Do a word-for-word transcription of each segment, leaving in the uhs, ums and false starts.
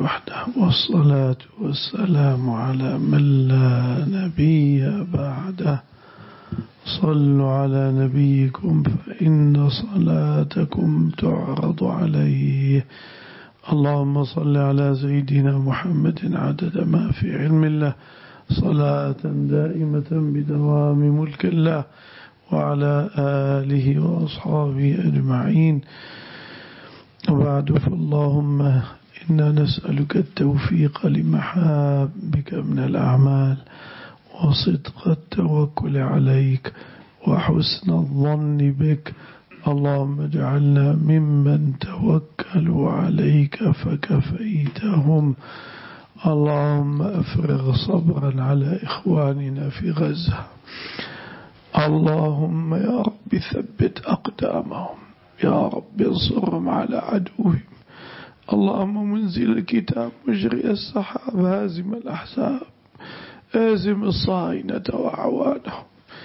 وحده، والصلاة والسلام على من لا نبي بعده. صلوا على نبيكم فإن صلاتكم تعرض عليه. اللهم صل على سيدنا محمد عدد ما في علم الله، صلاة دائمة بدوام ملك الله، وعلى آله وأصحابه أجمعين. وبعد، فاللهم إنا نسألك التوفيق لمحابك من الأعمال، وصدق التوكل عليك، وحسن الظن بك. اللهم اجعلنا ممن توكلوا عليك فكفيتهم. اللهم أفرغ صبرا على إخواننا في غزة. اللهم يا رب ثبت أقدامهم، يا رب انصرهم على عدوهم. اللهم منزل الكتاب، مجري السحاب، هازم الأحزاب، هازم الصهاينة وأعوانهم.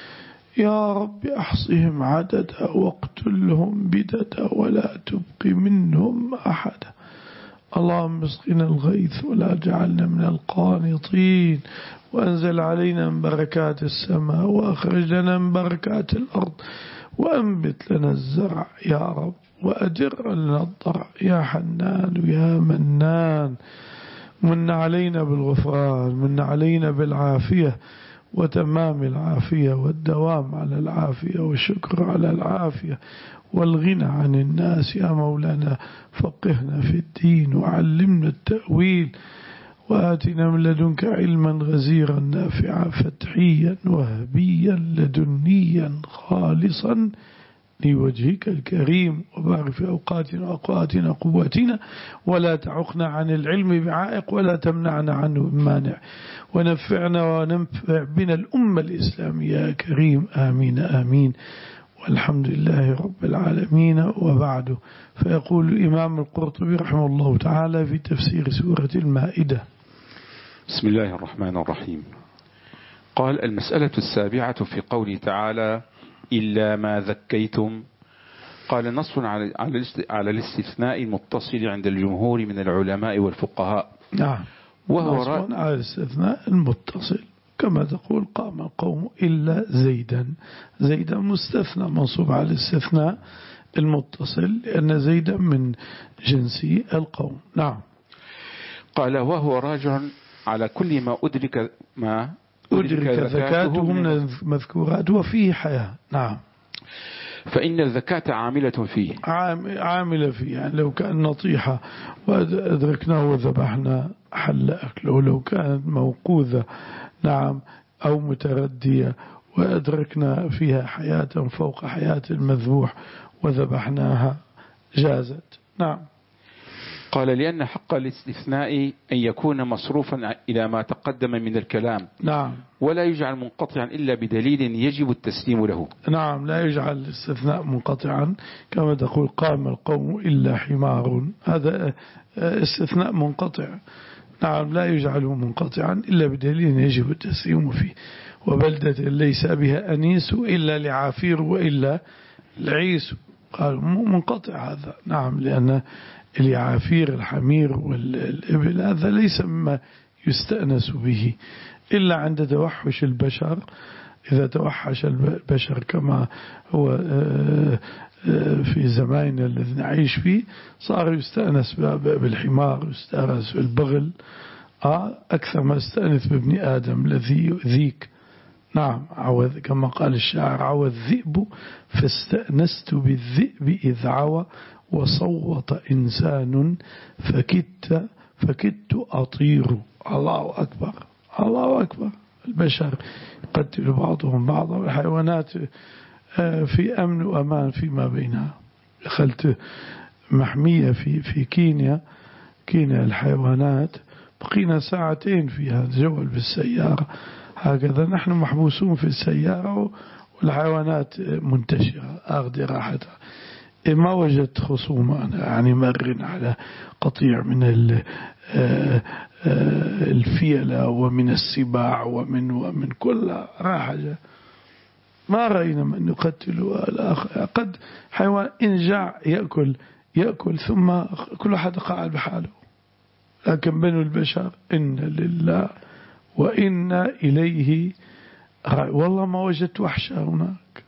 يا رب احصهم عددا، واقتلهم بددا، ولا تبق منهم أحدا. اللهم اسقنا الغيث ولا جعلنا من القانطين، وأنزل علينا من بركات السماء، وأخرج لنا من بركات الأرض، وأنبت لنا الزرع يا رب، وأدر لنا الضرع يا حنان يا منان. من علينا بالغفران، من علينا بالعافية وتمام العافية، والدوام على العافية، والشكر على العافية، والغنى عن الناس. يا مولانا فقهنا في الدين، وعلمنا التأويل، وآتنا من لدنك علما غزيرا نافعا فتحيا وهبيا لدنيا خالصا لوجهك الكريم. وبارك في أوقاتنا وأقواتنا قواتنا، ولا تعقنا عن العلم بعائق، ولا تمنعنا عنه بمانع، ونفعنا وننفع بنا الأمة الإسلامية يا كريم. آمين آمين، والحمد لله رب العالمين. وبعد، فيقول الإمام القرطبي رحمه الله تعالى في تفسير سورة المائدة: بسم الله الرحمن الرحيم. قال: المسألة السابعة في قوله تعالى: إلا ما ذكيتم. قال: نص على الاستثناء المتصل عند الجمهور من العلماء والفقهاء. نعم، وهو نص على الاستثناء المتصل، كما تقول قام القوم إلا زيدا. زيدا مستثنى منصوب على الاستثناء المتصل، لأن زيدا من جنسي القوم. نعم. قال: وهو راجع على كل ما أدرك ما أدرك زكاته من المذكورات وفيه حياة. نعم. فإن الزكاة عاملة فيه، عاملة فيه، يعني لو كان نطيحة وأدركناه وذبحنا حل أكله، لو كانت موقوذة نعم أو متردية وأدركنا فيها حياة فوق حياة المذبوح وذبحناها جازت. نعم. قال: لأن حق الاستثناء أن يكون مصروفا إلى ما تقدم من الكلام. نعم. ولا يجعل منقطعا إلا بدليل يجب التسليم له. نعم، لا يجعل الاستثناء منقطعا، كما تقول قام القوم إلا حمار، هذا استثناء منقطع. نعم، لا يجعله منقطعا إلا بدليل يجب التسليم فيه. وبلدة ليس بها أنيس إلا لعافير وإلا العيس، قال منقطع هذا. نعم، لأن العافير الحمير والإبل هذا ليس مما يستأنس به إلا عند توحش البشر. إذا توحش البشر كما هو في زماننا الذي نعيش فيه، صار يستأنس بالحمار، يستأنس بالبغل أكثر ما يستأنس بابن آدم الذي يؤذيك. نعم، عوذ كما قال الشاعر: عوى الذئب فاستأنست بالذئب إذ عوى، وصوت إنسان فكدت فكدت أطير. الله أكبر، الله أكبر. البشر يقتل بعضهم بعضا، والحيوانات في أمن وأمان فيما بينها. دخلت محمية في في كينيا كينيا الحيوانات، بقينا ساعتين فيها نتجول بالسيارة هكذا، نحن محبوسون في السيارة والحيوانات منتشرة أخذ راحتها. ما وجدت خصومة يعني مر على قطيع من الفيلة ومن السباع ومن ومن كل راحة. ما رأينا من يقتل الآخر. قد حيوان إن جاع يأكل يأكل ثم كل أحد قاعد بحاله، لكن بنو البشر إن لله وإنا إليه راجعون. والله ما وجدت وحشة هناك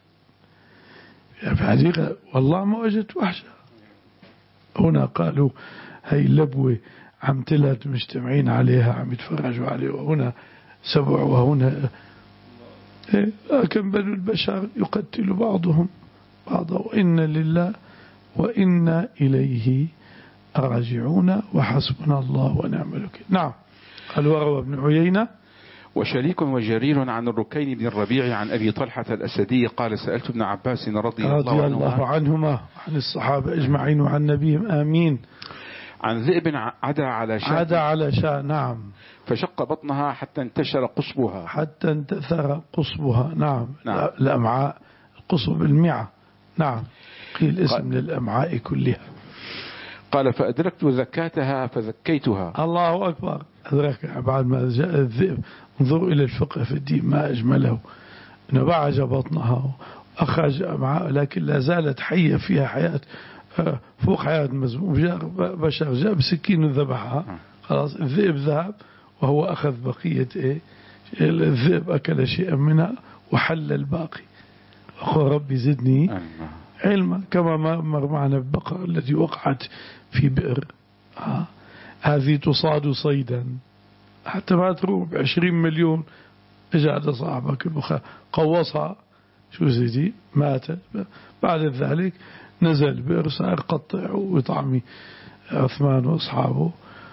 في حقيقة، والله ما وجدت وحشة هنا. قالوا هاي اللبوة عم تلات مجتمعين عليها عم يتفرجوا عليه، وهنا سبع وهنا إيه. لكن بنو البشر يقتل بعضهم بعضا، وإن لله وإنا إليه راجعون وحسبنا الله ونعم الوكيل. نعم. قال وروى ابن عيينة وشريك وجرير عن الركين بن الربيع عن أبي طلحة الأسدي قال سألت ابن عباس رضي, رضي الله, الله عنهما عن الصحابة أجمعين وعن نبيهم آمين عن ذئب عدا على شاة عدا على شاة نعم فشق بطنها حتى انتشر قصبها حتى انتثر قصبها نعم, نعم. الأمعاء قصب المعة نعم قيل اسم قال للأمعاء كلها. قال فأدركت زكاتها فزكيتها. الله أكبر. أدرك بعد ما جاء الذئب. انظروا إلى الفقه في الدين ما أجمله، نبعج بطنها وأخرج أمعاء لكن لا زالت حية فيها حياة فوق حياة المزموم. جاء بشر جاء بسكين ذبحها خلاص الذئب ذهب وهو أخذ بقية إيه الذئب أكل شيئا منها وحل الباقي. أخو ربي زدني علما كما مر معنا البقرة التي وقعت في بئر آه. هذه تصاد صيدا حتى ما تروح بعشرين مليون. اجى صاحبك البخاري قوصها شو زيدي ماتت. بعد ذلك نزل بئر صار قطع ويطعمي عثمان واصحابه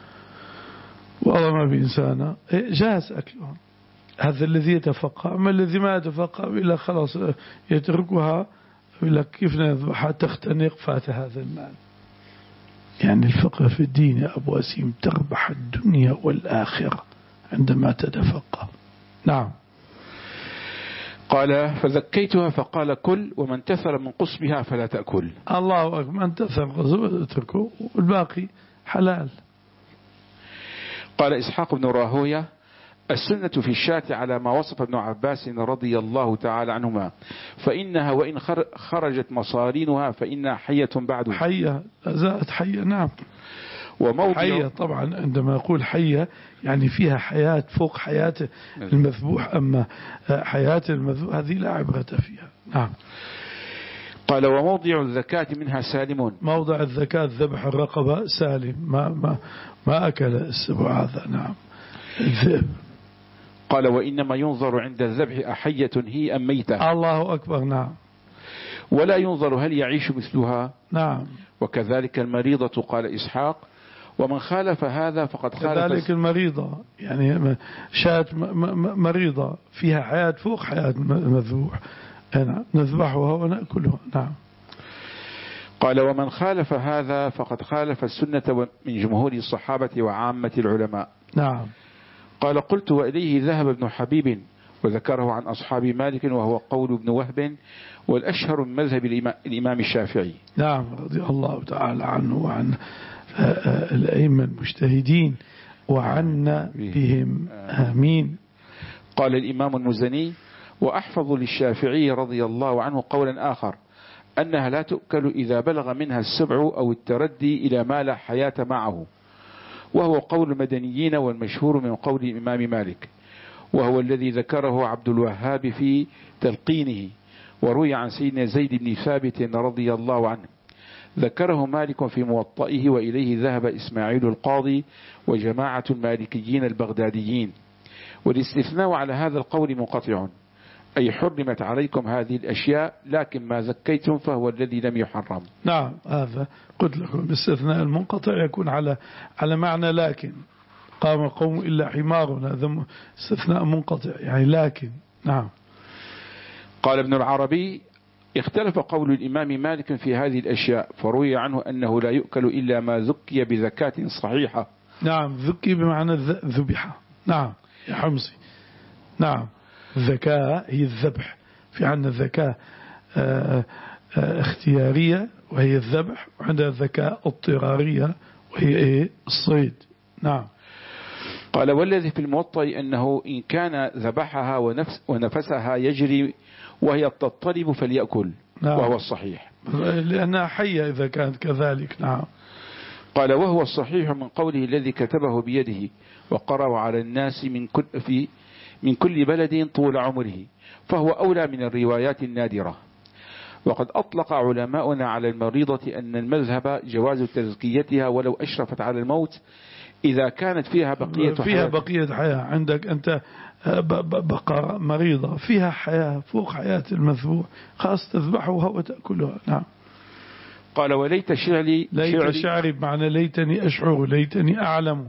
والله ما بإنسانه جاهز أكلهم. هذا الذي يتفقه. أما الذي ما يتفقه إلا خلاص يتركها يقول لك كيف نذبحها تختنق فات هذا المال. يعني الفقه في الدين يا أبو وسيم تربح الدنيا والآخرة عندما تتفقه. نعم. قال فزكيتها فقال كل ومن تثر من قصبها فلا تأكل. الله أكبر. من تثر قصبها اتركه والباقي حلال. قال إسحاق بن راهوية السنة في الشاة على ما وصف ابن عباس رضي الله تعالى عنهما فإنها وإن خرجت مصارينها فإنها حية بعد. حية زالت حية نعم. وموضع حية طبعا عندما يقول حية يعني فيها حياة فوق حياة المذبوح. أما حياة المذبوح هذه لا عبرة فيها. نعم. قال وموضع الزكاة منها سالم. موضع الزكاة ذبح الرقبة سالم ما, ما, ما أكل السبع هذا. نعم. الذئب. قال وإنما ينظر عند الذبح أحية هي أم ميتة. الله أكبر. نعم. ولا ينظر هل يعيش مثلها. نعم. وكذلك المريضة قال إسحاق ومن خالف هذا فقد خالف. كذلك المريضة يعني شاة مريضة فيها حياة فوق حياة المذبوح نذبحها ونأكلها. نعم. قال ومن خالف هذا فقد خالف السنة من جمهور الصحابة وعامة العلماء. نعم. قال قلت وإليه ذهب ابن حبيب وذكره عن أصحاب مالك وهو قول ابن وهب والأشهر من مذهب الإمام الشافعي. نعم رضي الله تعالى عنه وعن الأئمة المجتهدين وعنا بهم آمين. قال الإمام المزني وأحفظ للشافعي رضي الله عنه قولا آخر أنها لا تؤكل إذا بلغ منها السبع أو التردي إلى ما لا حياة معه، وهو قول المدنيين والمشهور من قول الإمام مالك، وهو الذي ذكره عبد الوهاب في تلقينه، وروي عن سيدنا زيد بن ثابت رضي الله عنه ذكره مالك في موطئه، وإليه ذهب إسماعيل القاضي وجماعة المالكيين البغداديين. والاستثناء على هذا القول منقطع، أي حرمت عليكم هذه الأشياء لكن ما زكيتم فهو الذي لم يحرم. نعم هذا قلت لكم باستثناء المنقطع يكون على على معنى لكن قام قوم إلا حمار، هذا استثناء منقطع يعني لكن. نعم. قال ابن العربي اختلف قول الإمام مالك في هذه الأشياء، فروي عنه أنه لا يؤكل إلا ما ذكي بزكاة صحيحة. نعم ذكي بمعنى ذبحة. نعم يا حمصي. نعم الذكاء هي الذبح، في عندنا الذكاء اختيارية وهي الذبح، وعندنا الذكاء اضطرارية وهي ايه الصيد. نعم. قال والذي في الموطأ أنه إن كان ذبحها ونفس ونفسها يجري وهي تضطرب فليأكل. نعم. وهو الصحيح لأنها حية إذا كانت كذلك. نعم. قال وهو الصحيح من قوله الذي كتبه بيده وقرأ على الناس من كل, في من كل بلد طول عمره، فهو أولى من الروايات النادرة. وقد أطلق علماؤنا على المريضة أن المذهب جواز تزكيتها ولو أشرفت على الموت إذا كانت فيها بقية فيها حياة. بقية حياة. عندك أنت بقرة مريضة فيها حياة فوق حياة المذبوح، خاص تذبحها وتأكلها. نعم. قال وليت شعري ليت شعري, شعري بمعنى ليتني أشعر، ليتني أعلم.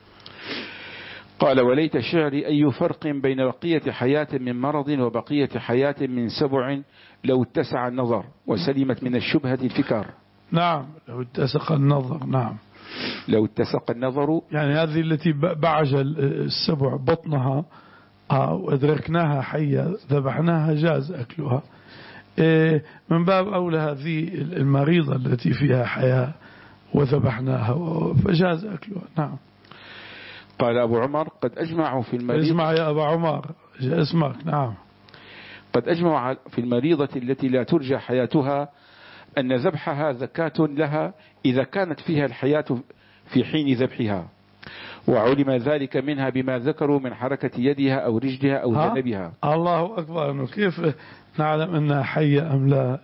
قال وليت شعري أي فرق بين بقية حياة من مرض وبقية حياة من سبع لو اتسع النظر وسلمت من الشبهة الفكر. نعم لو اتسق النظر. نعم لو اتسق النظر يعني هذه التي بعج السبع بطنها وأدركناها حية ذبحناها جاز أكلها. من باب أولى هذه المريضة التي فيها حياة وذبحناها فجاز أكلها. نعم. قال أبو عمر قد أجمعوا في المريض. اسمع يا أبو عمر اسمك. نعم. قد أجمعوا في المريضة التي لا ترجى حياتها أن ذبحها زكاة لها إذا كانت فيها الحياة في حين ذبحها، وعلم ذلك منها بما ذكروا من حركة يدها أو رجلها أو ذنبها. الله أكبر. أنه كيف نعلم أنها حية أم لا؟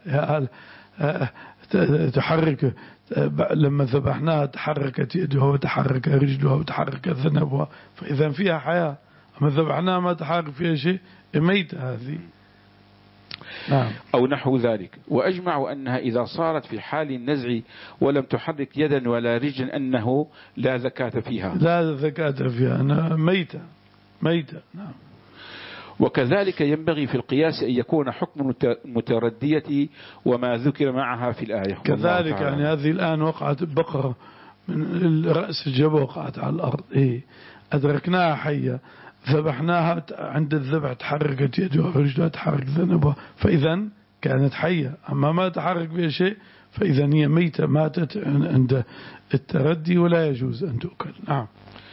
تحرك لما ذبحناها تحركت يدها وتحرك رجلها وتحرك ذنبها، فإذا فيها حياة. أما ذبحناها ما تحرك فيها شيء ميتة هذه. نعم. أو نحو ذلك. وأجمعوا أنها إذا صارت في حال النزع ولم تحرك يدا ولا رجلا أنه لا زكاة فيها. لا زكاة فيها أنها ميتة ميتة. نعم. وكذلك ينبغي في القياس أن يكون حكم المتردية وما ذكر معها في الآية. كذلك يعني هذه الآن وقعت بقرة من رأس الجبل وقعت على الأرض، إيه أدركناها حية ذبحناها، عند الذبح تحركت يدها ورجلها تحرك ذنبها، فإذا كانت حية. أما ما تحرك بها شيء فإذا هي ميتة ماتت عند التردي ولا يجوز أن تؤكل. نعم.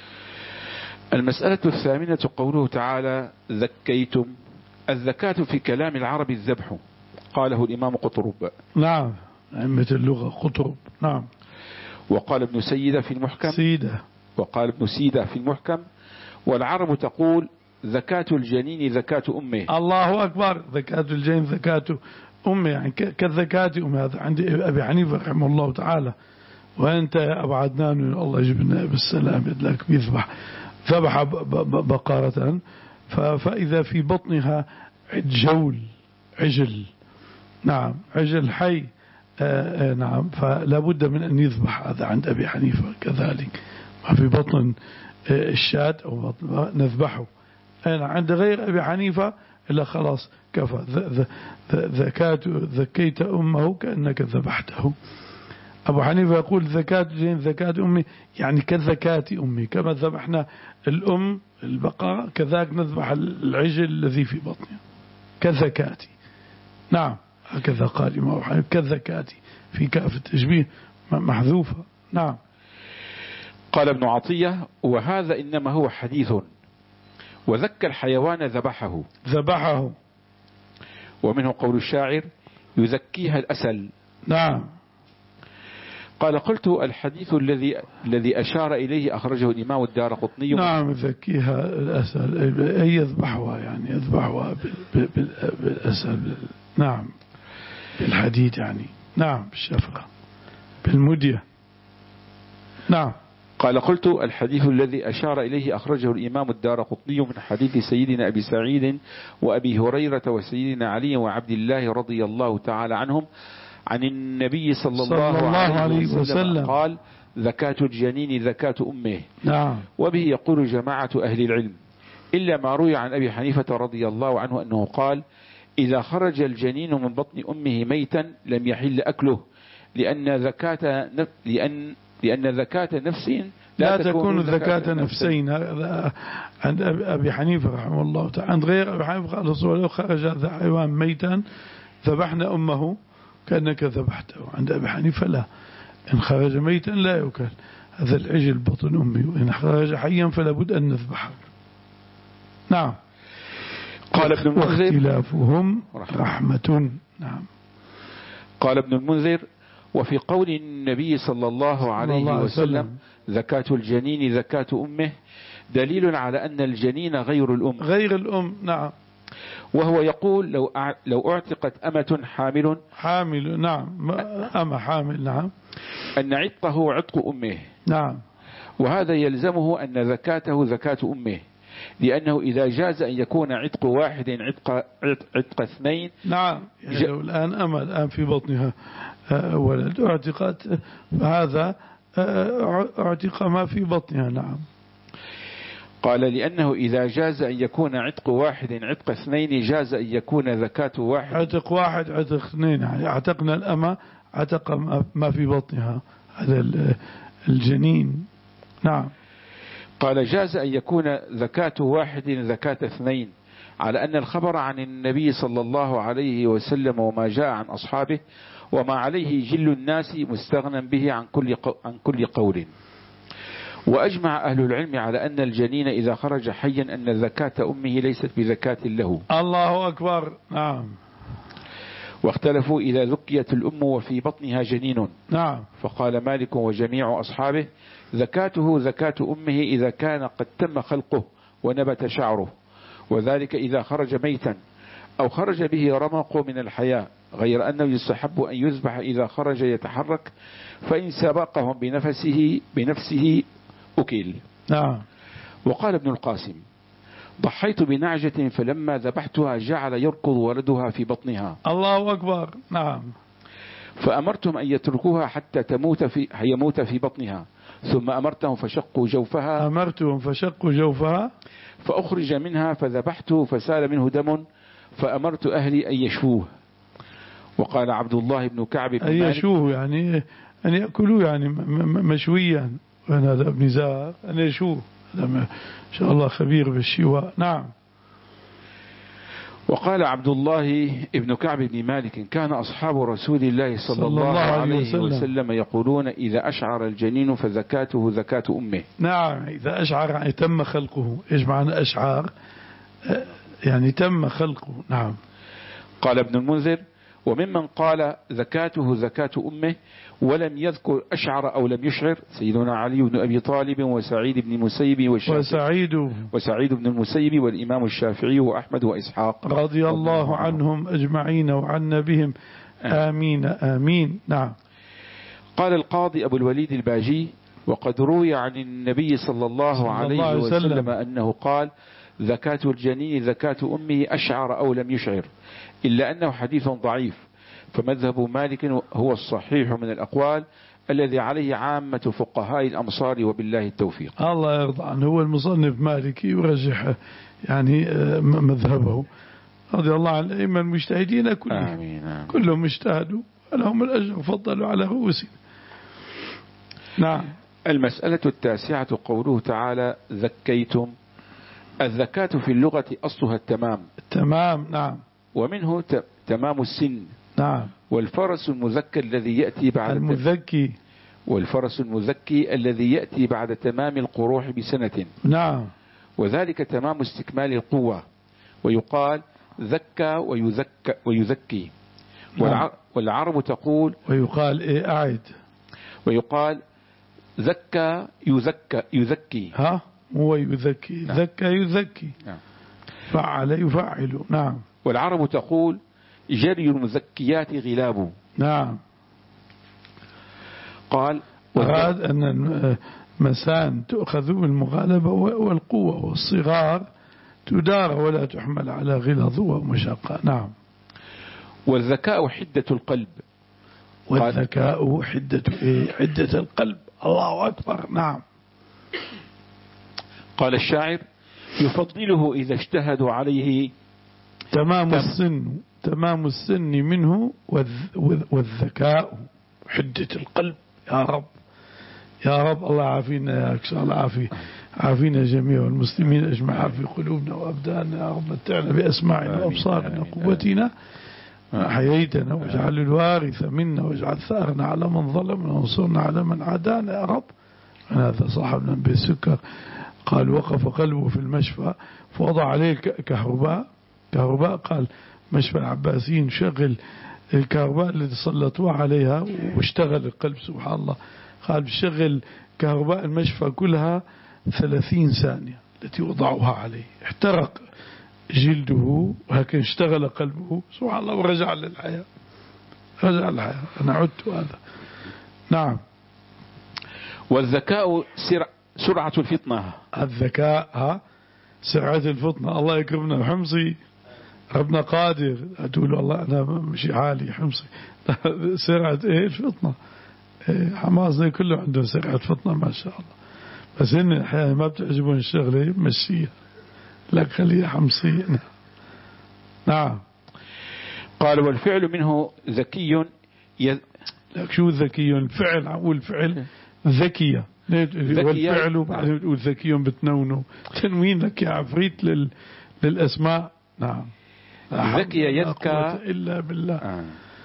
المسألة الثامنة قوله تعالى ذكيتم. الزكاة في كلام العرب الذبح، قاله الإمام قطرب. نعم أئمة اللغة قطرب. نعم. وقال ابن سيدة في المحكم سيدة. وقال ابن سيدة في المحكم والعرب تقول زكاة الجنين زكاة أمه. الله أكبر. زكاة الجنين زكاة أمه يعني كالزكاة أمه. هذا عند أبي حنيفة رحمه الله تعالى. وأنت يا أبو عدنان الله يجبنا بالسلام يدلك بيذبح ذبح بقرة فإذا في بطنها جول عجل. نعم عجل حي. آآ آآ نعم فلا بد من أن يذبح. هذا عند أبي حنيفة كذلك. ما في بطن الشاة أو بطن نذبحه. أنا عند غير أبي حنيفة إلا خلاص كفى ذكاة ذكيت أمه كأنك ذبحته. أبو حنيفة يقول زكاة جين زكاة أمي يعني كزكاة أمي، كما ذبحنا الأم البقرة كذلك نذبح العجل الذي في بطنها كزكاة. نعم هكذا قال إمام أبو حنيفة كزكاة في كاف التشبيه محذوفة. نعم. قال ابن عطية وهذا إنما هو حديث، وذكى الحيوان ذبحه ذبحه. ومنه قول الشاعر يزكيها الأسل. نعم. قال قلت الحديث الذي الذي أشار إليه أخرجه الإمام الدارقطني. نعم يزكيها الأسل أي يذبحها يعني يذبحها بالأسل. نعم بالحديد يعني. نعم بالشفرة بالمدية. نعم. قال قلت الحديث الذي أشار إليه أخرجه الإمام الدارقطني من حديث سيدنا أبي سعيد وأبي هريرة وسيدنا علي وعبد الله رضي الله تعالى عنهم عن النبي صلى الله, صلى الله عليه وسلم, وسلم قال زكاة الجنين زكاة أمه. نعم. وبه يقول جماعة أهل العلم إلا ما روي عن أبي حنيفة رضي الله عنه أنه قال إذا خرج الجنين من بطن أمه ميتا لم يحل أكله لأن زكاة لأن لأن زكاة نفس لا, لا تكون زكاة نفسين. هذا عند أبي حنيفة رحمه الله تعالى. عند غير أبي حنيفة قال لو خرج هذا حيوان ميتا ذبحنا أمه كأنك ذبحته. عند أبي حنيفة لا، إن خرج ميتا لا يؤكل. هذا العجل بطن أمي، وإن خرج حيا فلا بد أن نذبحه. نعم. قال ابن المنذر واختلافهم رحمة. نعم. قال ابن المنذر وفي قول النبي صلى الله عليه الله عليه وسلم وسلم. زكاة الجنين زكاة أمه دليل على أن الجنين غير الأم، غير الأم. نعم. وهو يقول لو لو اعتقت أمة حامل حامل. نعم. أما حامل. نعم. أن عتقه عتق أمه. نعم. وهذا يلزمه أن زكاته زكاة أمه، لأنه إذا جاز أن يكون عتق واحد عتق, عتق اثنين. نعم. يعني لو الآن أما الآن في بطنها ولد اعتقت، فهذا اعتق ما في بطنها. نعم. قال لأنه إذا جاز أن يكون عتق واحد عتق اثنين جاز أن يكون زكاة واحد عتق واحد عتق اثنين. يعني عتقنا الأمة عتق ما في بطنها، هذا الجنين. نعم. قال جاز أن يكون زكاة واحد زكاة اثنين، على أن الخبر عن النبي صلى الله عليه وسلم وما جاء عن أصحابه وما عليه جل الناس مستغنى به عن كل عن كل قول. وأجمع أهل العلم على أن الجنين إذا خرج حيا أن زكاة أمه ليست بزكاة له. الله أكبر. نعم. واختلفوا إذا ذكيت الأم وفي بطنها جنين. نعم. فقال مالك وجميع أصحابه زكاته زكاة أمه إذا كان قد تم خلقه ونبت شعره، وذلك إذا خرج ميتا أو خرج به رمق من الحياة، غير أنه يستحب أن يذبح إذا خرج يتحرك، فإن سبقهم بنفسه بنفسه أكل. نعم. وقال ابن القاسم ضحيت بنعجة فلما ذبحتها جعل يركض ولدها في بطنها. الله أكبر. نعم. فأمرتم أن يتركوها حتى تموت في يموت في بطنها، ثم أمرتهم فشقوا جوفها أمرتهم فشقوا جوفها فأخرج منها فذبحته فسال منه دم فأمرت أهلي أن يشوه. وقال عبد الله بن كعب بن أن يشوه يعني أن يأكلوا يعني مشويا، هذا ابن زار أن يشوه، هذا ما شاء الله خبير بالشواء. نعم. وقال عبد الله ابن كعب بن مالك كان أصحاب رسول الله صلى, صلى الله عليه وسلم. وسلم يقولون إذا أشعر الجنين فزكاته زكاة أمه. نعم. إذا أشعر يعني تم خلقه. إيش معنى أشعر؟ يعني تم خلقه. نعم. قال ابن المنذر وممن قال زكاته زكاة أمه ولم يذكر أشعر أو لم يشعر سيدنا علي بن أبي طالب وسعيد بن المسيب وسعيد وسعيد بن المسيب والإمام الشافعي وأحمد وإسحاق رضي الله عنهم أجمعين وعنا بهم آمين آمين. نعم. قال القاضي أبو الوليد الباجي وقد روي عن النبي صلى الله عليه وسلم أنه قال زكاة الجنين زكاة أمه أشعر أو لم يشعر، إلا أنه حديث ضعيف، فمذهب مالك هو الصحيح من الأقوال الذي عليه عامة فقهاء الأمصار وبالله التوفيق. الله يرضى عنه. هو المصنف مالكي يرجح يعني مذهبه رضي الله عن الأئمة المجتهدين كلهم. آمين. كلهم اجتهدوا لهم الأجر وفضلوا على رؤوسهم. نعم. المسألة التاسعة قوله تعالى زكيتم. الزكاة في اللغة أصلها التمام. التمام. نعم. ومنه تمام السن. نعم. والفرس المزكى الذي يأتي بعد المزكي والفرس المزكي الذي يأتي بعد تمام القروح بسنة. نعم. وذلك تمام استكمال القوة، ويقال زكى ويزكى ويزكي. نعم. والعرب تقول ويقال إيه أعد ويقال زكى يزكى يزكي. ها هو يزكي. نعم. زكى يزكي. نعم. فعل يفعل. نعم. والعرب تقول جري المزكيات غلاب. نعم. قال وهذا أن المسان تؤخذ بالمغالبة والقوة، والصغار تدار ولا تحمل على غلظ ومشقة. نعم. والذكاء حدة القلب. والذكاء حدة إيه؟ حدة القلب. الله أكبر. نعم. قال الشاعر يفضله إذا اجتهدوا عليه تمام السن تمام السن منه والذكاء حدة القلب. يا رب يا رب الله عافينا يا أكسر الله عافي عافينا جميع المسلمين أجمع في قلوبنا وأبداننا. يا رب متعنا بأسماعنا وأبصارنا وقوتنا حييتنا، واجعل الوارث منا واجعل ثأرنا على من ظلمنا وانصرنا على من عادانا يا رب. هذا صاحبنا بالسكر قال وقف قلبه في المشفى فوضع عليه كهرباء كهرباء قال مشفى العباسيين شغل الكهرباء اللي سلطوها عليها واشتغل القلب سبحان الله. قال بشغل كهرباء المشفى كلها ثلاثين ثانية التي وضعوها عليه، احترق جلده ولكن اشتغل قلبه سبحان الله ورجع للحياة، رجع للحياة. أنا عدت هذا. نعم. والذكاء سرع سرعة الفطنة. الذكاء ها سرعة الفطنة. الله يكرمنا حمصي، ربنا قادر. أقول والله أنا مشي حالي حمصي سرعة إيه الفطنة. إيه حماس زي كله عنده سرعة فطنة ما شاء الله، بس إن أحيانا ما بتعجبون الشغلة مشيها لك خليها حمصية. نعم. قال والفعل منه ذكي ي... لك شو ذكي؟ الفعل أقول فعل ذكية والفعل وبعدين بتقول ذكي بتنونه تنوين لك يا عفريت لل... للأسماء. نعم. ذكي يذكى إلا بالله. آه.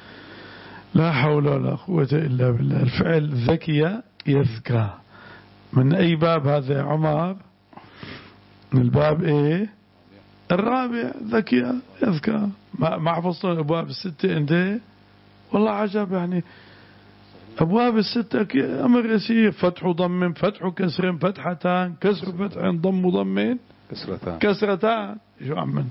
لا حول ولا قوة إلا بالله. الفعل ذكي يذكى من أي باب هذا يا عمر؟ من الباب إيه الرابع. ذكي يذكى. ما ما حفظتوا الأبواب الستة أنت؟ والله عجب يعني. أبواب الستة أمر يسير. فتح ضم فتح كسر فتحتان كسر فتح ضم ضمين كسرتان كسرتان. شو عمن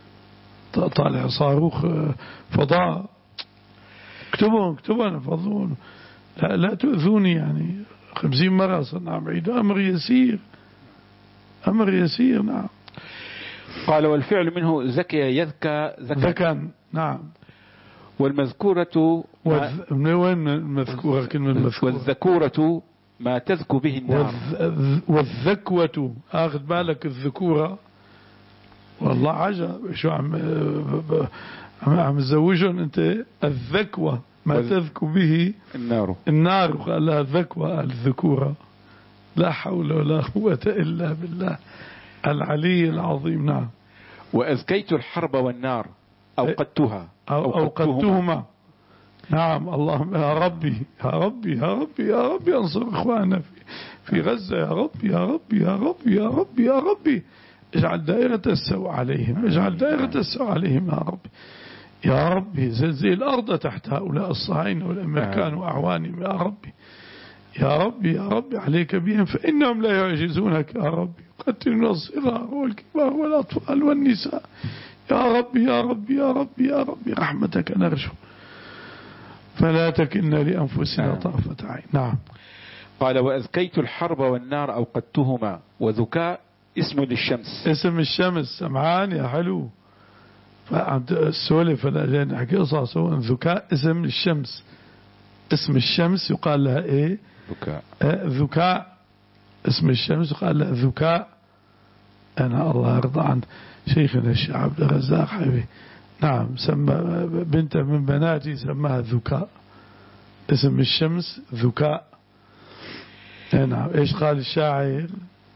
طالع صاروخ فضاء. اكتبون اكتبون فضون. لا, لا تؤذوني يعني. خمسين مرة صرنا عم عيد. أمر يسير أمر يسير. نعم. قال والفعل منه ذكي يذكى ذكا. نعم. والمذكورة والذ... من وين المذكورة كلمة المذكورة؟ والذكورة ما تذكو به النار. والذ... والذكوة أخذ بالك الذكورة. والله عجب شو عم عم تزوجهم أنت. الذكوة ما وال... تذكو به النار. النار قال لها الذكوة الذكورة. لا حول ولا قوة إلا بالله العلي العظيم. نعم. وأذكيت الحرب والنار أوقدتها أوقدتهما. نعم. اللهم يا ربي يا ربي يا ربي يا ربي انصر إخواننا في, في غزة. يا ربي يا ربي يا ربي يا ربي يا ربي اجعل دائرة السوء عليهم. اجعل دائرة السوء عليهم يا ربي يا ربي. زلزل الأرض تحت هؤلاء الصهاينة والأمريكان وأعوانهم يا ربي يا ربي يا ربي عليك بهم فإنهم لا يعجزونك يا ربي. قتلون الصغار والكبار والأطفال والنساء يا ربي يا ربي يا ربي يا ربي. رحمتك نرجو فلا تكلنا لأنفسنا طرفة عين. نعم. قال وأذكيت الحرب والنار أوقدتهما. وذكاء اسم للشمس. اسم الشمس. سمعان يا حلو. فعند السولف فلا جاي نحكي قصص. ذكاء اسم للشمس. اسم الشمس يقال لها ايه ذكاء. آه ذكاء. اسم الشمس يقال لها ذكاء. أنا الله يرضى عن شيخنا الشيخ عبد الرزاق حبيبي. نعم. سمى بنت من بناتي سماها ذكاء. اسم الشمس ذكاء. نعم. ايش قال الشاعر؟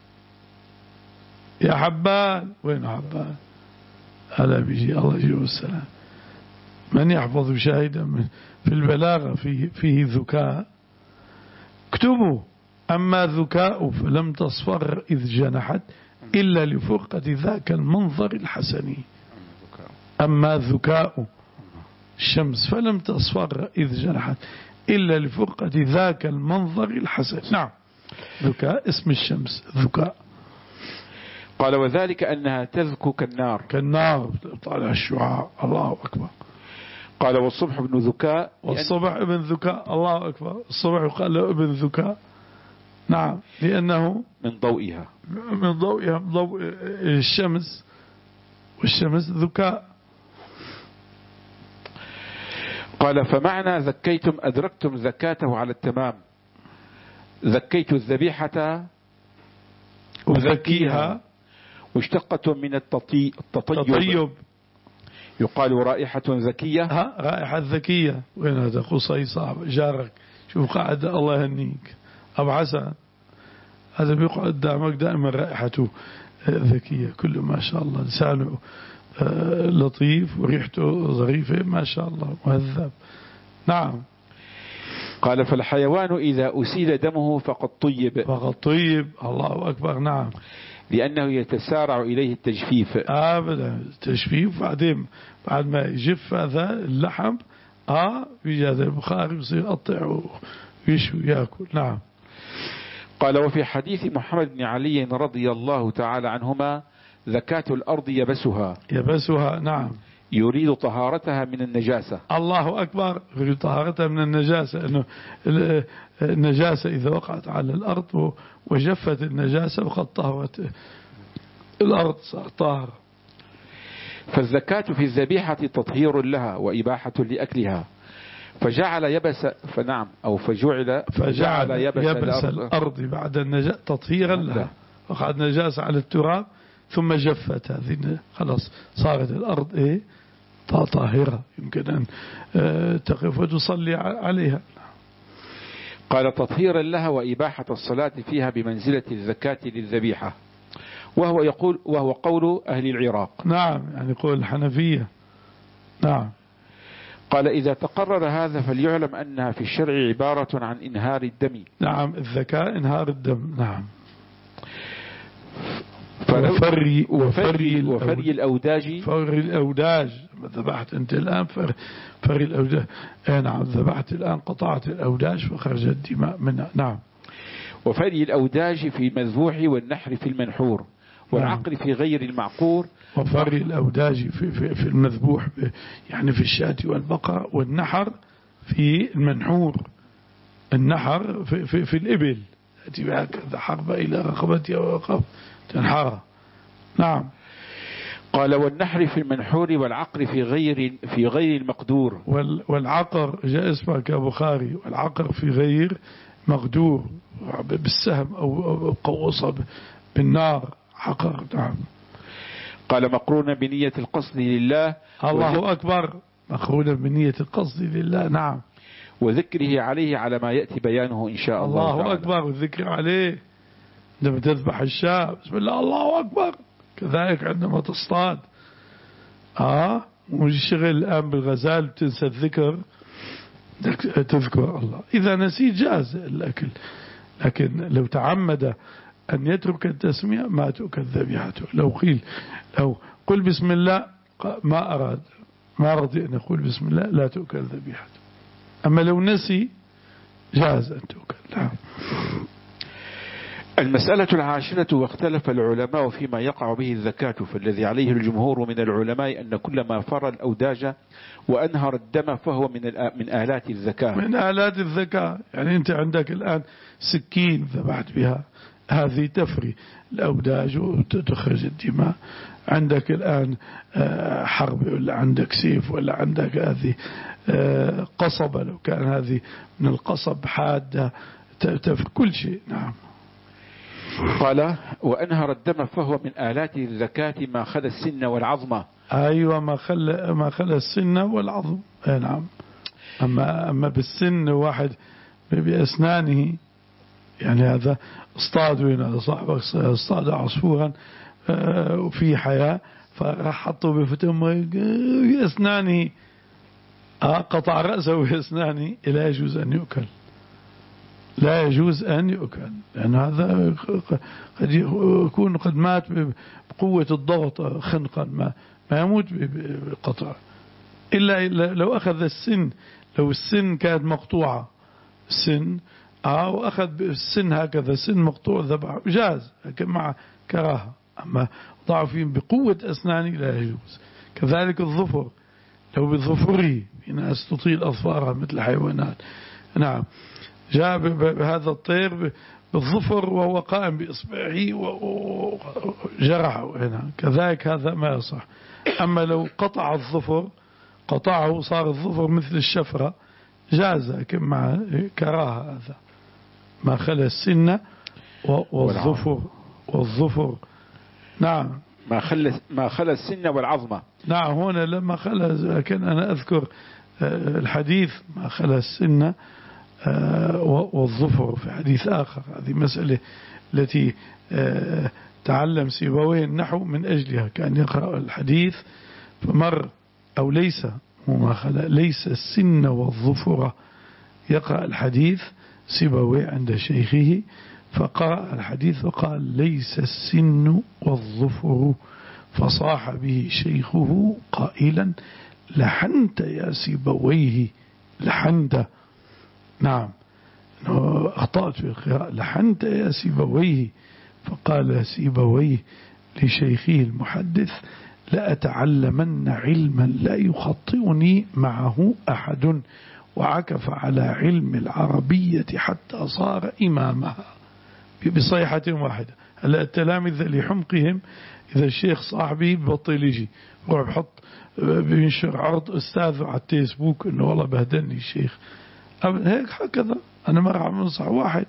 يا حبان. وين حبان؟ هلا بيجي الله يجيبه السلام. من يحفظ شاهدا من في البلاغة فيه, فيه ذكاء. اكتبوا أما ذكاء فلم تصفر إذ جنحت إلا لفرقة ذاك المنظر الحسن. أما ذكاء الشمس فلم تصفر إذ جنحت إلا لفرقة ذاك المنظر الحسن. نعم. ذكاء اسم الشمس ذكاء. قال وذلك أنها تذكو كالنار. كالنار طالع الشعاع. الله أكبر. قال والصبح ابن ذكاء. والصبح ابن ذكاء. الله أكبر. الصبح يقال له ابن ذكاء. نعم. لأنه من ضوئها من ضوئها ضوء الشمس. والشمس ذكاء. قال فمعنى ذكيتم أدركتم زكاته على التمام. ذكيت الذبيحة وذكيها. واشتقتم من التطي... التطيب. يقال رائحة ذكية. ها رائحة ذكية. وين هذا قصي صاحب جارك شوف قاعد الله يهنيك أبو حسن هذا بيقعد قدامك دائما رائحته ذكية. كله ما شاء الله لسانه لطيف وريحته ظريفة ما شاء الله مهذب. نعم. قال فالحيوان إذا أسيل دمه فقد طيب. فقد طيب. الله أكبر. نعم. لأنه يتسارع إليه التجفيف. أبدا تجفيف. بعدين بعد ما يجف هذا اللحم آه بيجاز البخاري بصير يقطع ويشوي يأكل. نعم. قال وفي حديث محمد بن علي رضي الله تعالى عنهما زكاة الأرض يبسها يبسها. نعم. يريد طهارتها من النجاسة. الله أكبر. يريد طهارتها من النجاسة، أنه النجاسة إذا وقعت على الأرض وجفت النجاسة وقد طهرت الأرض صار طاهرة. فالزكاة في الذبيحة تطهير لها وإباحة لأكلها، فجعل يبس فنعم أو فجعل فجعل يبس, يبس الأرض, الأرض بعد النجاسة تطهيرا لها. وقعت نجاسة على التراب ثم جفت هذه خلاص صارت الأرض إيه طاهرة، يمكن أن تقف وتصلي عليها. قال تطهيرا لها وإباحة الصلاة فيها بمنزلة الزكاة للذبيحة، وهو يقول وهو قول أهل العراق. نعم، يعني قول الحنفية. نعم. قال إذا تقرر هذا فليعلم أنها في الشرع عبارة عن إنهار الدم. نعم، الزكاة إنهار الدم. نعم. وفري, وفري, وفري الأوداج. فري الأوداج ذبحت أنت الآن فر فري الأوداج. نعم، ذبحت الآن قطعت الأوداج فخرج الدماء منها. نعم. وفري الأوداج في المذبوح والنحر في المنحور والعقر في غير المعقور. وفري الأوداج في, في, في المذبوح يعني في الشاة والبقر، والنحر في المنحور. النحر في, في, في الإبل تأتي بهكذا حرب إلى رقبتها ووقف تنحرها. نعم. قال والنحر في المنحور والعقر في غير في غير المقدور. والعقر جاء اسمه كبخاري، والعقر في غير مقدور بالسهم أو قوصة بالنار عقر. نعم. قال مقرون بنية القصد لله. الله أكبر. مقرون بنية القصد لله. نعم. وذكره عليه على ما يأتي بيانه إن شاء الله. الله أكبر. والذكر عليه عندما تذبح الشاة بسم الله الله أكبر، كذلك عندما تصطاد آه وشغل الآن بالغزال تنسى الذكر تذكر الله. إذا نسيت جاز الأكل، لكن لو تعمد أن يترك التسمية ما تؤكل ذبيحته. لو قيل لو قل بسم الله ما أراد ما رضي أن يقول بسم الله لا تؤكل ذبيحته. أما لو نسي جاز أن تؤكل. نعم. المسألة العاشرة واختلف العلماء فيما يقع به الزكاة، فالذي عليه الجمهور من العلماء أن كل ما فر الأوداج وأنهر الدم فهو من من آلات الزكاة. من آلات الزكاة. يعني أنت عندك الآن سكين ذبحت بها، هذه تفري الأوداج وتخرج الدماء. عندك الآن حرب ولا عندك سيف ولا عندك هذه قصبة، لو كان هذه من القصب حادة تفري كل شيء. نعم. قال وأنهر الدم فهو من آلات الزكاة ما خلى السن والعظمة. أيوة، ما خلى ما خلى السن والعظم. نعم. أما أما بالسن واحد بأسنانه، يعني هذا اصطادوا هنا صاحبك اصطاد عصفورا وفي حياة فراح حطوا بفتمه بأسنانه قطع رأسه بأسنانه، لا يجوز أن يؤكل. لا يجوز أن يؤكل، لأن هذا قد يكون قد مات بقوة الضغط خنقا، ما, ما يموت بقطع. إلا لو أخذ السن، لو السن كانت مقطوعة السن آه وأخذ السن هكذا سن مقطوع ذبح جاز، لكن مع كراهة. أما ضعفين بقوة أسناني لا يجوز. كذلك الظفر، لو بظفره في ناس تطيل أظفارها مثل الحيوانات. نعم. جاء بهذا الطير بالظفر وهو قائم بإصبعه وجرحه هنا، كذلك هذا ما يصح. أما لو قطع الظفر قطعه صار الظفر مثل الشفرة جاز، لكن مع كراهة. هذا ما خلى السن والظفر والظفر. نعم. ما خلى ما خلى السن والعظمة. نعم. هنا لما خلى، لكن أنا أذكر الحديث ما خلى السن والظفر في حديث آخر. هذه مسألة التي تعلم سيبويه النحو من أجلها، كان يقرأ الحديث فمر أو ليس وما خلا ليس السن والظفر، يقرأ الحديث سيبويه عند شيخه فقرأ الحديث وقال ليس السن والظفر، فصاح به شيخه قائلا لحنت يا سيبويه، لحنت، نعم أخطأت في القراءة، لحنت يا سيبويه. فقال سيبويه لشيخه المحدث: لأتعلمن علما لا يخطئني معه أحد، وعكف على علم العربية حتى صار إمامها بصيحة واحدة. هلا التلامذة لحمقهم إذا الشيخ صاحبي ببطل يجي روح بحط بينشر عرض أستاذه على الفيسبوك إنه والله بهدلني الشيخ، هيك هكذا. أنا مرة عم بنصح واحد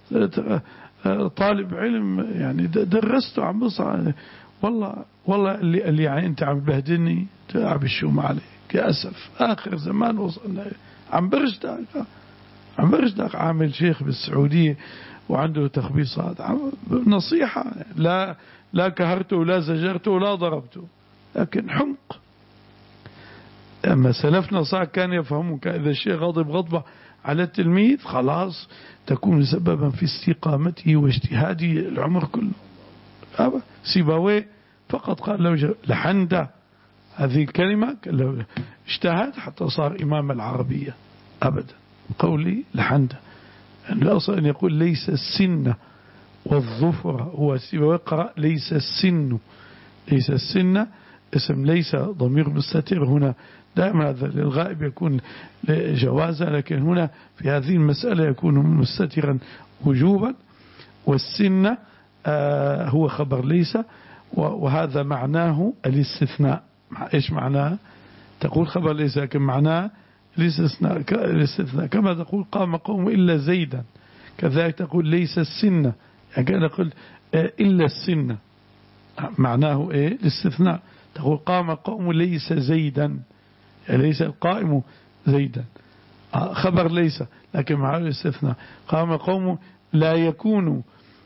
طالب علم يعني درسته، عم بنصح والله والله اللي اللي يعني أنت عم بهدلني تعب الشوم عليك يا أسف. آخر زمان وصلنا عم برشدك عم برشدك عامل شيخ بالسعودية وعنده تخبيصات، نصيحة، لا لا كهرته ولا زجرته ولا ضربته، لكن حمق. أما سلفنا صح كان يفهمون، كان إذا الشيخ غضب غضبة على التلميذ خلاص تكون سببا في استقامته واجتهاده العمر كله. سيبويه فقط قال له لحنت هذه الكلمة لو اجتهد حتى صار إمام العربية أبدا. قولي لحنت الأصل أن يقول ليس السن والظفر، هو سيبويه قرأ ليس السن، ليس السن اسم ليس ضمير مستتر، هنا دائما هذا للغائب يكون جوازا، لكن هنا في هذه المسألة يكون مستترا وجوبا. والسن آه هو خبر ليس، وهذا معناه الاستثناء. ايش معناه؟ تقول خبر ليس لكن معناه الاستثناء، الاستثناء كما تقول قام قوم إلا زيدا، كذلك تقول ليس السن، يعني كان يقول إلا السن معناه ايه؟ الاستثناء. تقول قام قوم ليس زيدا، يعني ليس القائم زيدا، خبر ليس لكن معناه الاستثناء. قام قوم لا يكون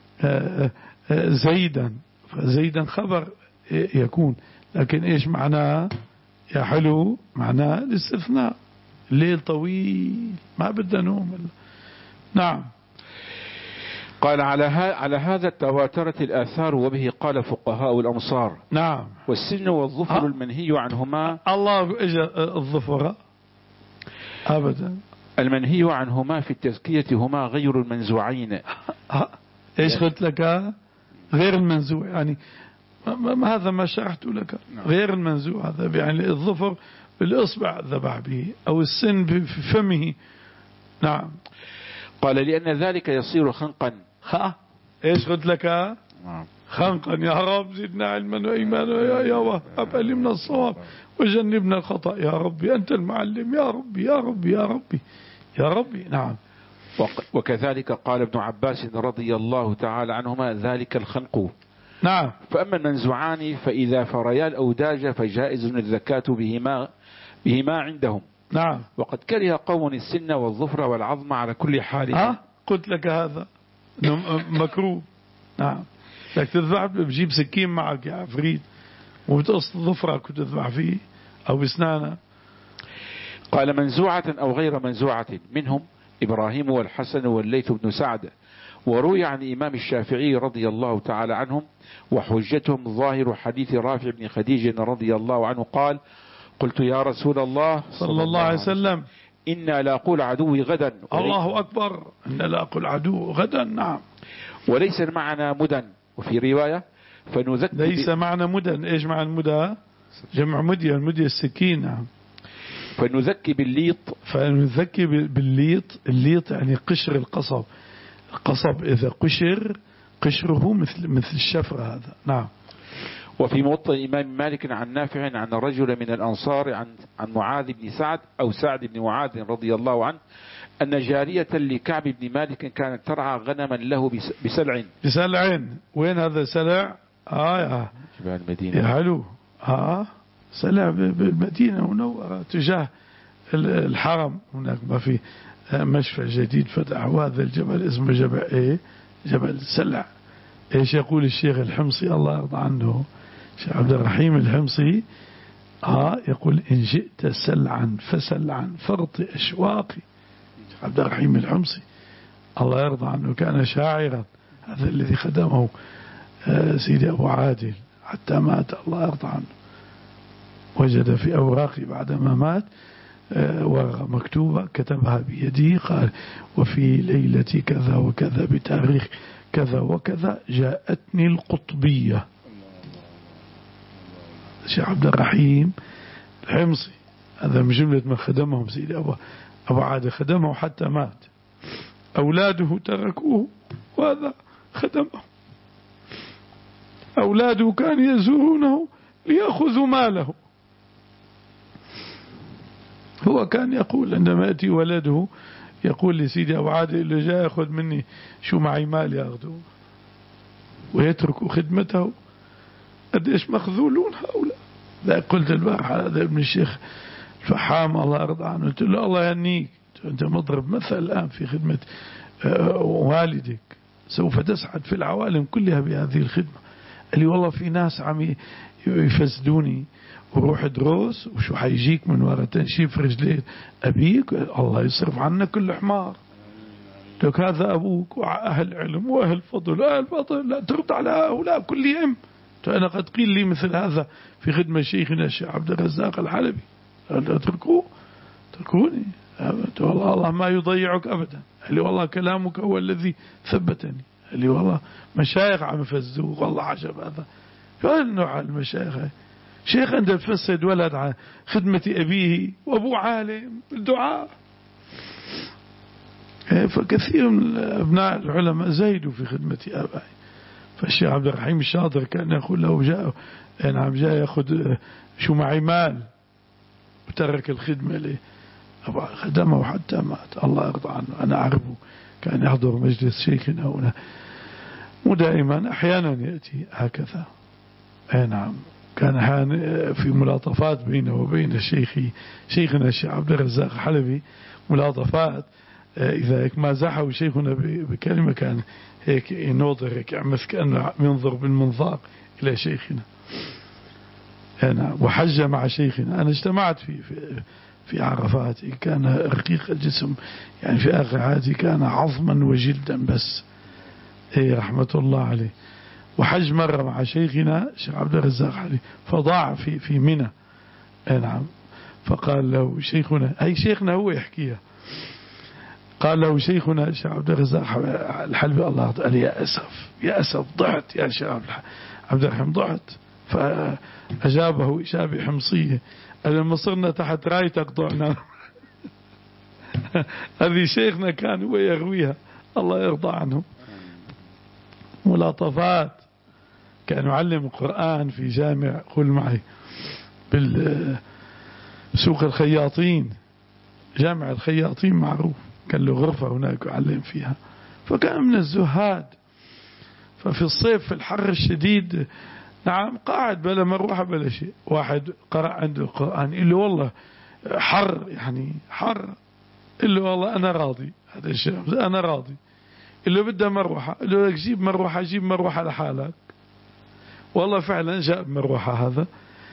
زيدا، فزيدا خبر يكون، لكن ايش معناه يا حلو؟ معناه الاستثناء. الليل طويل ما بدنا نوم. نعم. قال على على هذا تواترت الآثار وبه قال فقهاء الأمصار. نعم. والسن والظفر المنهي عنهما، الله اجى الظفر أبدا، المنهي عنهما في التزكية هما غير المنزوعين. ايش قلت لك؟ غير المنزوع، يعني ما هذا ما شرحت لك. غير المنزوع هذا يعني الظفر بالإصبع ذبح به، أو السن بفمه. نعم. قال لأن ذلك يصير خنقا. ها ايش قلت لك؟ خنقا. يا رب زدنا علما وإيمانا يا يا وهب ألمنا الصواب وجنبنا الخطأ يا ربي، أنت المعلم يا ربي يا ربي يا ربي يا ربي. نعم. وكذلك قال ابن عباس رضي الله تعالى عنهما ذلك الخنق. نعم. فأما المنزوعان فإذا فريا الأوداج فجائز الزكاة بهما بهما عندهم. نعم. وقد كره قوم السن والظفر والعظم على كل حال. ها قلت لك هذا مكروه. نعم. لك تذبح بجيب سكين معك يا عفريت وبتقص ظفرك وتذبح فيه أو بسنانه. قال منزوعة أو غير منزوعة، منهم إبراهيم والحسن والليث بن سعد. وروي عن الإمام الشافعي رضي الله تعالى عنهم وحجتهم ظاهر حديث رافع بن خديج رضي الله عنه قال: قلت يا رسول الله صلى الله عليه وسلم إنا لا أقول عدوي غدا. الله أكبر. إنا لا أقول عدو غدا. نعم. وليس معنا مدن. وفي رواية فنذكي ليس معنا مدن. إيش معنى المدى؟ جمع مدية، المدية السكين. نعم. فنذكي بالليط. فنذكي بالليط. الليط يعني قشر القصب. القصب إذا قشر قشره مثل مثل الشفرة هذا. نعم. وفي موطأ الإمام مالك عن نافع عن رجل من الأنصار عن عن معاذ بن سعد أو سعد بن معاذ رضي الله عنه أن جارية لكعب بن مالك كانت ترعى غنما له بسلع. بسلع. وين هذا سلع؟ آه يا جبال المدينة. يا حلو. آه سلع بالمدينة منورة تجاه الحرم. هناك ما في مشفى جديد فتح، وهذا الجبل اسمه جبل ايه؟ جبل سلع. ايش يقول الشيخ الحمصي الله يرضى عنه، الشيخ عبد الرحيم الحمصي اه يقول: إن جئت سلعا فسلعا فرط أشواقي. عبد الرحيم الحمصي الله يرضى عنه كان شاعرا، هذا الذي خدمه آه سيدي أبو عادل حتى مات الله يرضى عنه. وجد في أوراقه بعدما مات ورقة مكتوبة كتبها بيده، قال وفي ليلة كذا وكذا بتاريخ كذا وكذا جاءتني القطبية. الشيخ عبد الرحيم الحمصي هذا من جملة من خدمهم سيدي أبو أبو عادة، خدمه حتى مات، أولاده تركوه وهذا خدمه، أولاده كانوا يزورونه ليأخذوا ماله. هو كان يقول عندما يأتي ولده يقول لسيدي أبو عادة اللي جاء يأخذ مني شو معي مال يأخذوه ويتركوا خدمته. قديش مخذولون هؤلاء. لا قلت البارحة هذا ابن الشيخ الفحام الله يرضى عنه، قلت له الله يهنيك أنت مضرب مثل الآن في خدمة والدك، سوف تسعد في العوالم كلها بهذه الخدمة. قال لي والله في ناس عم يفسدوني وروح دروس وشو حيجيك من وراء تنشيف رجلين أبيك، الله يصرف عنا كل حمار. لك هذا أبوك وأهل علم وأهل فضل وأهل فضل، لا ترد على هؤلاء كلهم. أنا قد قيل لي مثل هذا في خدمة شيخنا الشيخ عبد الرزاق الحلبي، اتركوه اتركوني والله الله ما يضيعك أبدا. قال لي والله كلامك هو الذي ثبتني. قال لي والله مشايخ عم يفسدوك والله عجب هذا. شو هالنوع المشايخ؟ شيخ أنت تفسد ولد على خدمة أبيه وأبوه عالم الدعاء. فكثير من أبناء العلماء زيدوا في خدمة آبائي. فالشيخ عبد الرحيم الشاطر كان يقول له جاء نعم جاء يأخذ شو معي مال وترك الخدمة لي، خدمه حتى مات الله يرضى عنه. أنا أعرفه كان يحضر مجلس شيخنا هنا، مو دائما أحيانا يأتي هكذا. أي نعم كان أحيانا في ملاطفات بينه وبين الشيخي شيخنا الشيخ عبد الرزاق الحلبي، ملاطفات إذا هيك ما زحوا شيخنا بكلمة كان هيك ينظر هيك يعمس كأنه ينظر بالمنظار إلى شيخنا. أنا وحج مع شيخنا، أنا اجتمعت في في, في عرفات، كان رقيق الجسم يعني في آخر حياتي كان عظما وجلدا بس، إيه رحمة الله عليه. وحج مرة مع شيخنا الشيخ عبد الرزاق علي فضاع في في منى. نعم فقال له شيخنا، هي شيخنا هو يحكيها، قال له شيخنا الشيخ عبد الرزاق الحلبي الله قال يا أسف يا أسف ضعت يا شيخ عبد الرحيم ضعت. فأجابه إجابة حمصية قال لما صرنا تحت رايتك ضعنا. هذه شيخنا كان هو يرويها الله يرضى عنه. ملاطفات كان يعلم القرآن في جامع قل معي بالسوق الخياطين، جامع الخياطين معروف، كان له غرفة هناك يعلم فيها. فكان من الزهاد. ففي الصيف في الحر الشديد نعم قاعد بلا مروحة بلا شيء، واحد قرأ عنده القرآن يقول له والله حر يعني حر، يقول له والله أنا راضي، هذا الشيء أنا راضي. اللي بده مروحة اللي لك جيب مروحة جيب مروحة لحالك. والله فعلا جاء مروحة هذا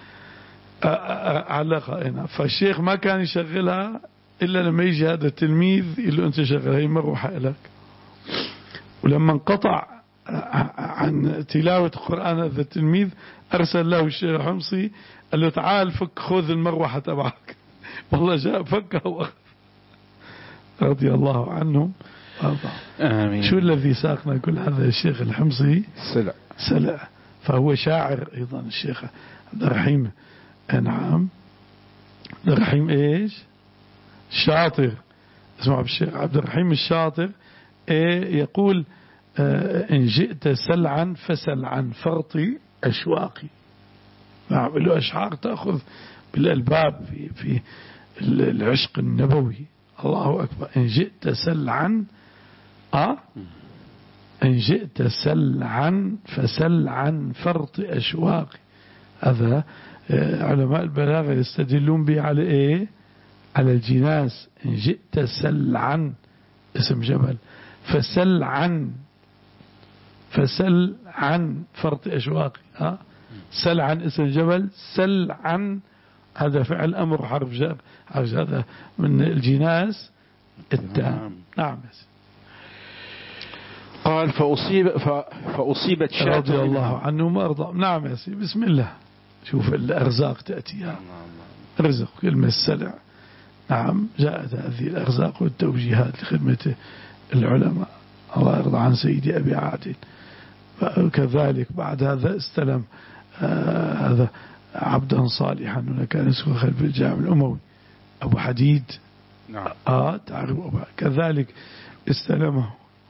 علقها هنا. فالشيخ ما كان يشغلها إلا لما يجي هذا التلميذ يقول له أنت شغل هي مروحة لك. ولما انقطع عن تلاوة القرآن هذا التلميذ أرسل له الشيخ حمصي قال له تعال فك خذ المروحة تبعك. والله جاء فكها رضي الله عنهم. آمين. شو الذي ساقنا كل هذا الشيخ الحمصي؟ سلع سلع. فهو شاعر أيضا الشيخ عبد الرحيم. نعم عبد الرحيم إيش شاطر، اسمه الشيخ عبد الرحيم الشاطر. إيه يقول آه إن جئت سلعا فسل عن فرطي أشواقي. نعم له أشعار تأخذ بالألباب في في العشق النبوي. الله أكبر. إن جئت سلعا أه إن جئت سلعا فسل عن فرط أشواقي. هذا علماء البلاغة يستدلون به على إيه؟ على الجناس. إن جئت سلعا اسم جبل فسل عن فسل عن فرط أشواقي. أه سل عن اسم جبل سل عن هذا فعل أمر حرف جر، هذا من الجناس التام. نعم. قال فأصيب فأصيبت شاة رضي الله عنه وارضاه. نعم يا سيدي بسم الله. شوف الأرزاق تأتيها رزق كلمة السلع. نعم جاءت هذه الأرزاق والتوجيهات لخدمة العلماء. الله يرضى عن سيدي أبي عادل. كذلك بعد هذا استلم آه هذا عبدا صالحا، هنا كان اسمه خلف الجامع الأموي أبو حديد. نعم. آه تعرف أبو. كذلك استلمه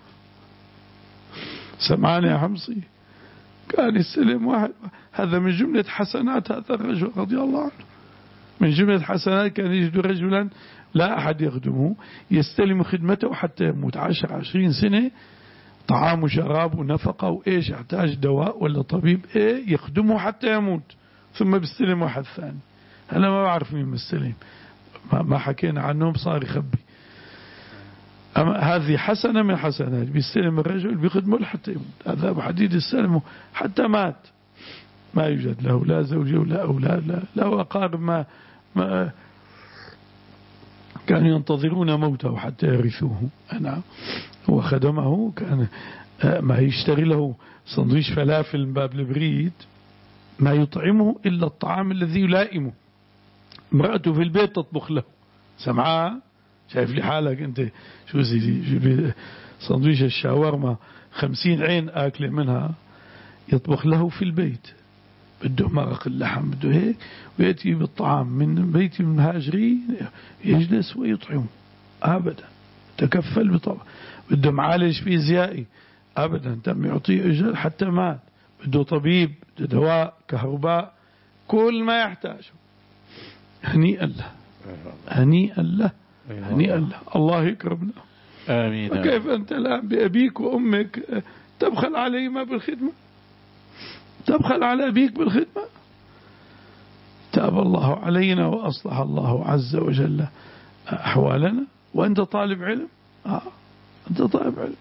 سمعان يا حمصي، كان يستلم واحد. هذا من جملة حسنات هذا الرجل رضي الله عنه. من جملة حسنات كان يجد رجلا لا أحد يخدمه، يستلم خدمته حتى يموت عشر عشرين سنة، طعام وشراب ونفقة وإيش يحتاج دواء ولا طبيب إيه يخدمه حتى يموت، ثم بيستلم واحد ثاني. أنا ما بعرف مين مستلم، ما حكينا عنهم صار يخبي. أما هذه حسنة من حسنات، بيستلم الرجل بيخدمه حتى يموت. هذا أبو حديد استلمه حتى مات، ما يوجد له لا زوجة ولا أولاد، لا له أقارب، ما, ما كانوا ينتظرون موته حتى يرثوه. أنا هو خدمه، كان ما يشتري له سندويش فلافل من باب البريد، ما يطعمه إلا الطعام الذي يلائمه. امرأته في البيت تطبخ له. سمعها شايف لي حالك أنت شو زي سندويش الشاورما خمسين عين آكله منها، يطبخ له في البيت، بده مرق اللحم بده هيك، ويأتي بالطعام من بيت المهاجرين يجلس ويطعمه. أبدا تكفل بطبع. بده معالج فيزيائي، أبدا تم يعطيه أجر حتى مات. بده طبيب، بده دواء، كهرباء، كل ما يحتاجه. هنيئا له، هنيئا له، هنيئا له. الله يكرمنا. آمين. وكيف أنت الآن بأبيك وأمك تبخل عليهما بالخدمة؟ تبخل على أبيك بالخدمة؟ تاب الله علينا وأصلح الله عز وجل أحوالنا، وأنت طالب علم. آه أنت طالب علم.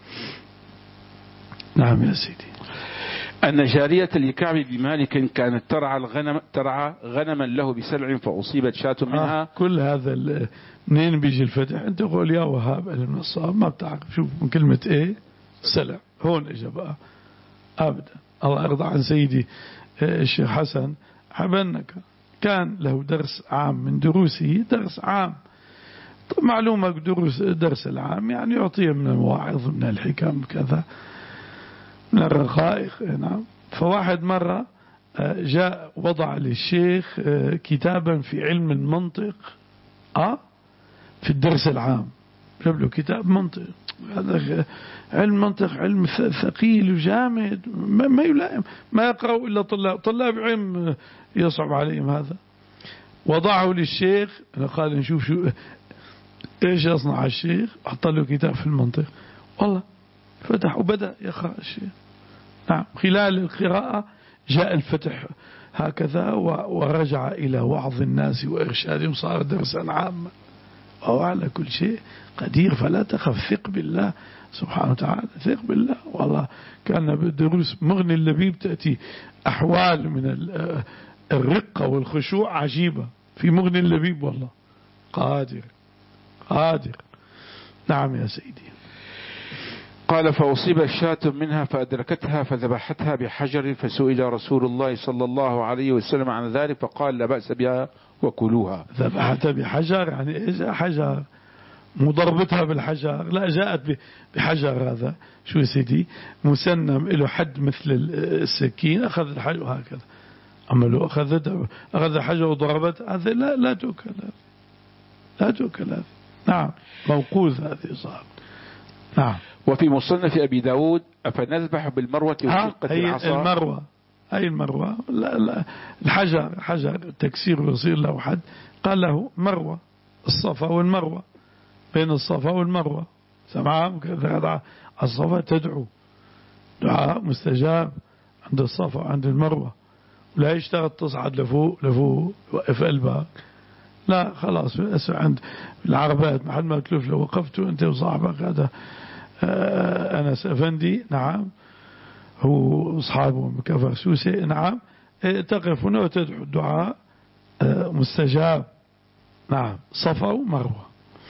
نعم يا سيدي. أن جارية لكعب بن مالك كانت ترعى الغنم، ترعى غنما له بسلع، فأصيبت شاة منها. آه كل هذا منين بيجي الفتح؟ أنت قول يا وهاب النصاب ما بتعرف. شوف من كلمة إيه؟ سلع. هون إجا بقى. أبدا. الله يرضى عن سيدي الشيخ حسن حبنك، كان له درس عام من دروسه، درس عام. معلومة دروس درس العام يعني يعطيه من المواعظ من الحكم كذا من الرقائق. نعم. فواحد مرة جاء وضع للشيخ كتابا في علم المنطق آه في الدرس العام، جاب له كتاب منطق. هذا علم منطق علم ثقيل وجامد، ما يلائم، ما يقرأ إلا طلاب طلاب علم يصعب عليهم. هذا وضعه للشيخ. قال نشوف شو ايش يصنع الشيخ. حط له كتاب في المنطق، والله فتح وبدأ يقرأ الشيخ. نعم. خلال القراءة جاء الفتح هكذا، ورجع إلى وعظ الناس وإرشادهم، صار درسا عاما. وهو على كل شيء قدير، فلا تخف، ثق بالله سبحانه وتعالى، ثق بالله. والله كان بالدروس مغني اللبيب تأتي أحوال من الرقة والخشوع عجيبة في مغني اللبيب. والله قادر قادر. نعم يا سيدي. قال فأصيب شاة منها فأدركتها فذبحتها بحجر، فسئل رسول الله صلى الله عليه وسلم عن ذلك فقال لا بأس بها وكلوها. ذبحتها بحجر يعني إذا حجر مو ضربتها بالحجر، لا جاءت بحجر. هذا شو سيدي مسنم له حد مثل السكين، أخذ الحجر هكذا. أما لو أخذت أخذ الحجر وضربت هذا لا لا تؤكل، لا تؤكل هذه. نعم موقوذ هذه صار. نعم. وفي مصنف أبي داود أفنذبح بالمروة وشقة العصا. المروة أي المروة؟ لا لا الحجر، حجر تكسير ويصير له حد. قال له مروة، الصفا والمروة، بين الصفا والمروة. سمعهم كذا. الصفا تدعو دعاء مستجاب عند الصفا وعند المروة، لا يشتغل تصعد لفوق لفوق وقف قلبك، لا خلاص عند العربات محل ما تلف لو وقفتوا أنت وصاحبك هذا أنس أفندي. نعم. هو أصحابه مكفر سوسي. نعم. تقف هنا وتدعو الدعاء مستجاب. نعم. صفا ومروة،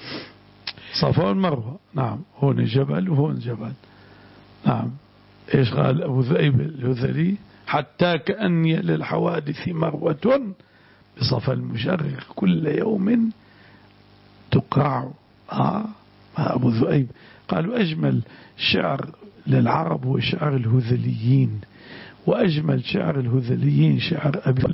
صفا والمروة. نعم. هون جبل وهون جبل. نعم. إيش قال أبو ذئيب الهذلي حتى كأني للحوادث مروة بصفى المشرق كل يوم تقرع. آه أبو ذؤيب قالوا أجمل شعر للعرب هو شعر الهذليين، وأجمل شعر الهذليين شعر أبي